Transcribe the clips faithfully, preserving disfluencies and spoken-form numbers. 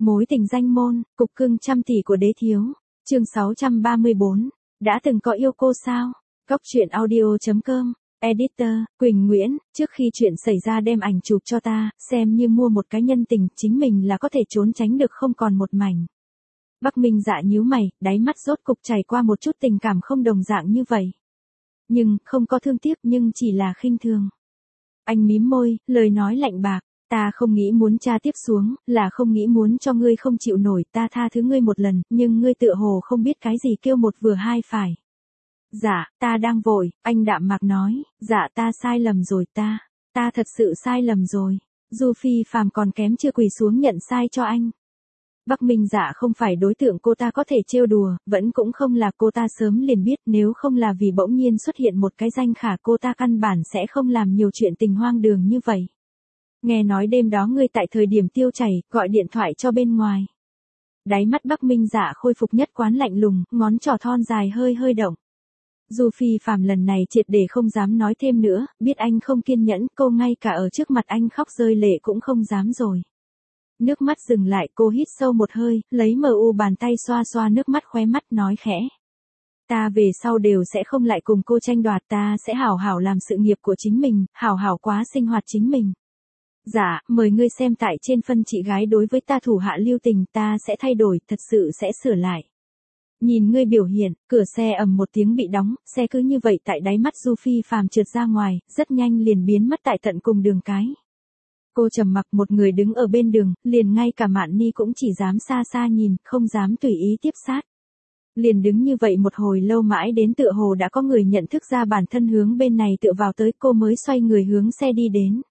Mối tình danh môn, cục cưng trăm tỷ của đế thiếu. Chương sáu trăm ba mươi bốn. Đã từng có yêu cô sao? Góc truyện audio chấm com. Editor, Quỳnh Nguyễn, trước khi chuyện xảy ra đem ảnh chụp cho ta, xem như mua một cái nhân tình, chính mình là có thể trốn tránh được không còn một mảnh. Bắc Minh Dạ nhíu mày, đáy mắt rốt cục chảy qua một chút tình cảm không đồng dạng như vậy. Nhưng, không có thương tiếc nhưng chỉ là khinh thường. Anh mím môi, lời nói lạnh bạc. Ta không nghĩ muốn tra tiếp xuống, là không nghĩ muốn cho ngươi không chịu nổi, ta tha thứ ngươi một lần, nhưng ngươi tựa hồ không biết cái gì kêu một vừa hai phải. Dạ, ta đang vội, anh đạm mạc nói, dạ ta sai lầm rồi ta, ta thật sự sai lầm rồi. Du Phi Phàm còn kém chưa quỳ xuống nhận sai cho anh. Bắc Minh Dạ không phải đối tượng cô ta có thể trêu đùa, vẫn cũng không là cô ta sớm liền biết, nếu không là vì bỗng nhiên xuất hiện một cái danh khả cô ta căn bản sẽ không làm nhiều chuyện tình hoang đường như vậy. Nghe nói đêm đó ngươi tại thời điểm tiêu chảy, gọi điện thoại cho bên ngoài. Đáy mắt Bắc Minh Dạ khôi phục nhất quán lạnh lùng, ngón trỏ thon dài hơi hơi động. Du Phi Phàm lần này triệt để không dám nói thêm nữa, biết anh không kiên nhẫn, cô ngay cả ở trước mặt anh khóc rơi lệ cũng không dám rồi. Nước mắt dừng lại, cô hít sâu một hơi, lấy mờ u bàn tay xoa xoa nước mắt khóe mắt nói khẽ. Ta về sau đều sẽ không lại cùng cô tranh đoạt, ta sẽ hảo hảo làm sự nghiệp của chính mình, hảo hảo quá sinh hoạt chính mình. Dạ, mời ngươi xem tại trên phân chị gái đối với ta thủ hạ lưu tình, ta sẽ thay đổi, thật sự sẽ sửa lại. Nhìn ngươi biểu hiện, cửa xe ầm một tiếng bị đóng, xe cứ như vậy tại đáy mắt Du Phi Phàm trượt ra ngoài, rất nhanh liền biến mất tại tận cùng đường cái. Cô trầm mặc một người đứng ở bên đường, liền ngay cả Mạn Ni cũng chỉ dám xa xa nhìn, không dám tùy ý tiếp sát. Liền đứng như vậy một hồi lâu mãi đến tựa hồ đã có người nhận thức ra bản thân hướng bên này tựa vào tới, cô mới xoay người hướng xe đi đến.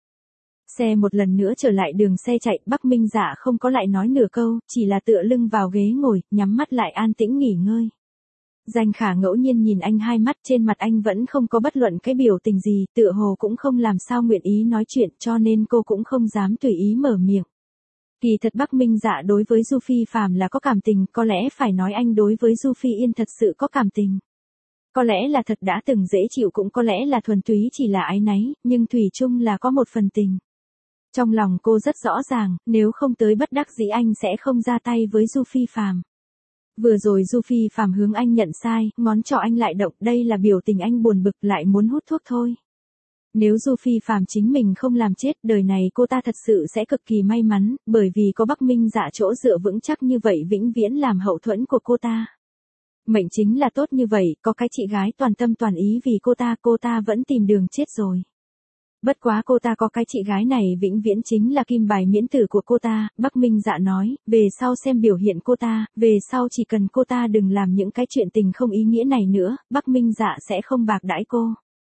Xe một lần nữa trở lại đường xe chạy, Bắc Minh Dạ không có lại nói nửa câu, chỉ là tựa lưng vào ghế ngồi, nhắm mắt lại an tĩnh nghỉ ngơi. Danh Khả ngẫu nhiên nhìn anh hai mắt, trên mặt anh vẫn không có bất luận cái biểu tình gì, tựa hồ cũng không làm sao nguyện ý nói chuyện, cho nên cô cũng không dám tùy ý mở miệng. Kỳ thật Bắc Minh Dạ đối với Du Phi Phàm là có cảm tình, có lẽ phải nói anh đối với Du Phi Yên thật sự có cảm tình. Có lẽ là thật đã từng dễ chịu, cũng có lẽ là thuần túy chỉ là áy náy, nhưng thủy chung là có một phần tình. Trong lòng cô rất rõ ràng, nếu không tới bất đắc dĩ anh sẽ không ra tay với Du Phi Phàm. Vừa rồi Du Phi Phàm hướng anh nhận sai, ngón trỏ anh lại động, đây là biểu tình anh buồn bực lại muốn hút thuốc thôi. Nếu Du Phi Phàm chính mình không làm chết, đời này cô ta thật sự sẽ cực kỳ may mắn, bởi vì có Bắc Minh Dạ chỗ dựa vững chắc như vậy vĩnh viễn làm hậu thuẫn của cô ta. Mệnh chính là tốt như vậy, có cái chị gái toàn tâm toàn ý vì cô ta, cô ta vẫn tìm đường chết rồi. Bất quá cô ta có cái chị gái này vĩnh viễn chính là kim bài miễn tử của cô ta, Bắc Minh Dạ nói, về sau xem biểu hiện cô ta, về sau chỉ cần cô ta đừng làm những cái chuyện tình không ý nghĩa này nữa, Bắc Minh Dạ sẽ không bạc đãi cô.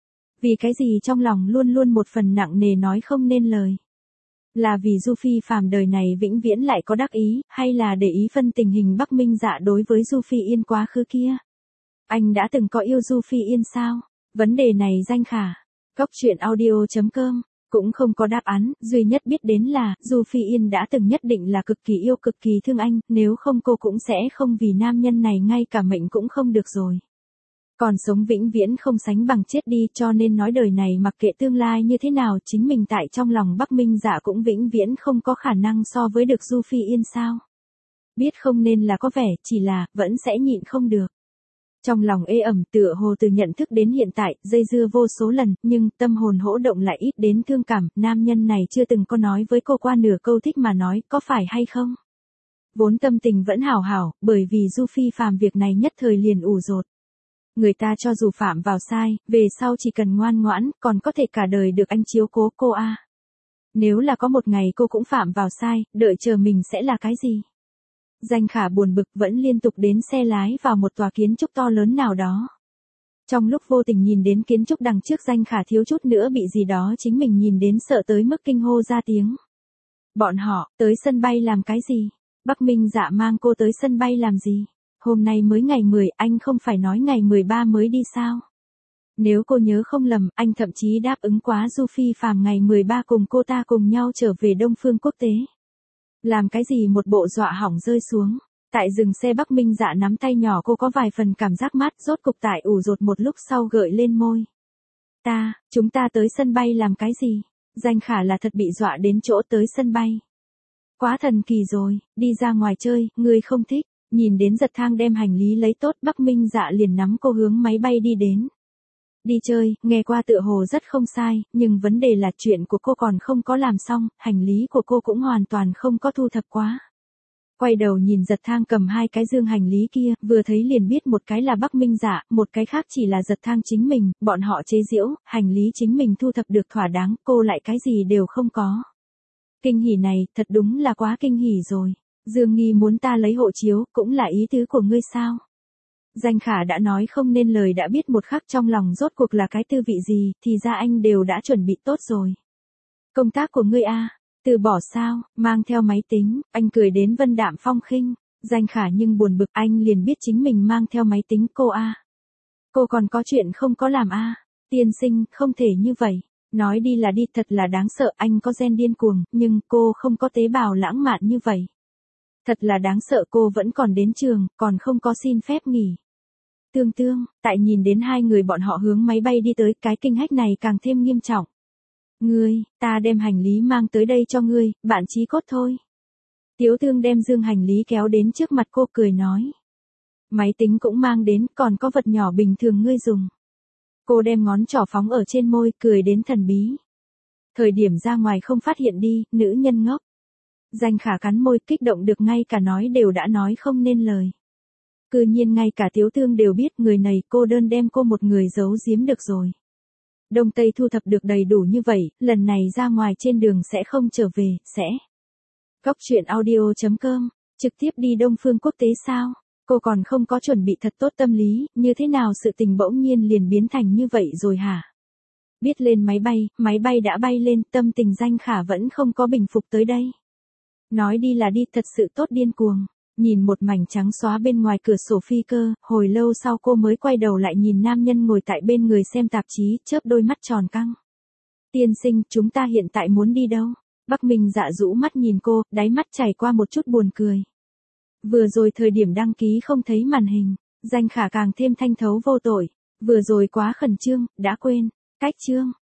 Vì cái gì trong lòng luôn luôn một phần nặng nề nói không nên lời. Là vì Du Phi Phàm đời này vĩnh viễn lại có đắc ý, hay là để ý phân tình hình Bắc Minh Dạ đối với Du Phi Yên quá khứ kia? Anh đã từng có yêu Du Phi Yên sao? Vấn đề này Danh Khả. Góc truyện audio chấm com, cũng không có đáp án, duy nhất biết đến là, Du Phi Yên đã từng nhất định là cực kỳ yêu cực kỳ thương anh, nếu không cô cũng sẽ không vì nam nhân này ngay cả mệnh cũng không được rồi. Còn sống vĩnh viễn không sánh bằng chết đi, cho nên nói đời này mặc kệ tương lai như thế nào, chính mình tại trong lòng Bắc Minh Dạ cũng vĩnh viễn không có khả năng so với được Du Phi Yên sao. Biết không nên là có vẻ, chỉ là, vẫn sẽ nhịn không được. Trong lòng ê ẩm tựa hồ từ nhận thức đến hiện tại, dây dưa vô số lần, nhưng tâm hồn hỗ động lại ít đến thương cảm, nam nhân này chưa từng có nói với cô qua nửa câu thích mà nói, có phải hay không? Vốn tâm tình vẫn hảo hảo, bởi vì Du Phi Phàm việc này nhất thời liền ủ rột. Người ta cho dù phạm vào sai, về sau chỉ cần ngoan ngoãn, còn có thể cả đời được anh chiếu cố cô a. À. Nếu là có một ngày cô cũng phạm vào sai, đợi chờ mình sẽ là cái gì? Danh Khả buồn bực vẫn liên tục đến xe lái vào một tòa kiến trúc to lớn nào đó. Trong lúc vô tình nhìn đến kiến trúc đằng trước Danh Khả thiếu chút nữa bị gì đó chính mình nhìn đến sợ tới mức kinh hô ra tiếng. Bọn họ, tới sân bay làm cái gì? Bắc Minh Dạ mang cô tới sân bay làm gì? Hôm nay mới ngày mười, anh không phải nói ngày mười ba mới đi sao? Nếu cô nhớ không lầm, anh thậm chí đáp ứng quá Du Phi Phàm ngày mười ba cùng cô ta cùng nhau trở về Đông Phương Quốc tế. Làm cái gì một bộ dọa hỏng rơi xuống. Tại dừng xe Bắc Minh Dạ nắm tay nhỏ cô có vài phần cảm giác mát, rốt cục tại ủ rột một lúc sau gợi lên môi. Ta, chúng ta tới sân bay làm cái gì? Danh Khả là thật bị dọa đến chỗ tới sân bay. Quá thần kỳ rồi, đi ra ngoài chơi, ngươi không thích. Nhìn đến Giật Thang đem hành lý lấy tốt, Bắc Minh Dạ liền nắm cô hướng máy bay đi đến. Đi chơi, nghe qua tựa hồ rất không sai, nhưng vấn đề là chuyện của cô còn không có làm xong, hành lý của cô cũng hoàn toàn không có thu thập quá. Quay đầu nhìn Giật Thang cầm hai cái dương hành lý kia, vừa thấy liền biết một cái là Bắc Minh Dạ, một cái khác chỉ là Giật Thang chính mình, bọn họ chế giễu, hành lý chính mình thu thập được thỏa đáng, cô lại cái gì đều không có. Kinh hỉ này, thật đúng là quá kinh hỉ rồi. Dương Nghi muốn ta lấy hộ chiếu, cũng là ý tứ của ngươi sao? Danh Khả đã nói không nên lời đã biết một khắc trong lòng rốt cuộc là cái tư vị gì, thì ra anh đều đã chuẩn bị tốt rồi. Công tác của ngươi a, từ bỏ sao, mang theo máy tính, anh cười đến vân đạm phong khinh. Danh Khả nhưng buồn bực, anh liền biết chính mình mang theo máy tính cô a. Cô còn có chuyện không có làm a. Tiên sinh, không thể như vậy. Nói đi là đi, thật là đáng sợ, anh có gen điên cuồng, nhưng cô không có tế bào lãng mạn như vậy. Thật là đáng sợ, cô vẫn còn đến trường, còn không có xin phép nghỉ. Tương Tương, tại nhìn đến hai người bọn họ hướng máy bay đi tới, cái kinh hách này càng thêm nghiêm trọng. Ngươi, ta đem hành lý mang tới đây cho ngươi, bạn chí cốt thôi. Tiếu Tương đem dương hành lý kéo đến trước mặt cô cười nói. Máy tính cũng mang đến, còn có vật nhỏ bình thường ngươi dùng. Cô đem ngón trỏ phóng ở trên môi, cười đến thần bí. Thời điểm ra ngoài không phát hiện đi, nữ nhân ngốc. Danh Khả cắn môi, kích động được ngay cả nói đều đã nói không nên lời. Cư nhiên ngay cả Tiếu Tương đều biết người này cô đơn đem cô một người giấu giếm được rồi. Đông Tây thu thập được đầy đủ như vậy, lần này ra ngoài trên đường sẽ không trở về, sẽ. Góc truyện audio chấm com, trực tiếp đi Đông Phương Quốc tế sao? Cô còn không có chuẩn bị thật tốt tâm lý, như thế nào sự tình bỗng nhiên liền biến thành như vậy rồi hả? Biết lên máy bay, máy bay đã bay lên, tâm tình Danh Khả vẫn không có bình phục tới đây. Nói đi là đi, thật sự tốt điên cuồng. Nhìn một mảnh trắng xóa bên ngoài cửa sổ phi cơ, hồi lâu sau cô mới quay đầu lại nhìn nam nhân ngồi tại bên người xem tạp chí, chớp đôi mắt tròn căng. Tiên sinh, chúng ta hiện tại muốn đi đâu? Bắc Minh Dạ rũ mắt nhìn cô, đáy mắt chảy qua một chút buồn cười. Vừa rồi thời điểm đăng ký không thấy màn hình, Danh Khả càng thêm thanh thấu vô tội. Vừa rồi quá khẩn trương, đã quên. Cách chương.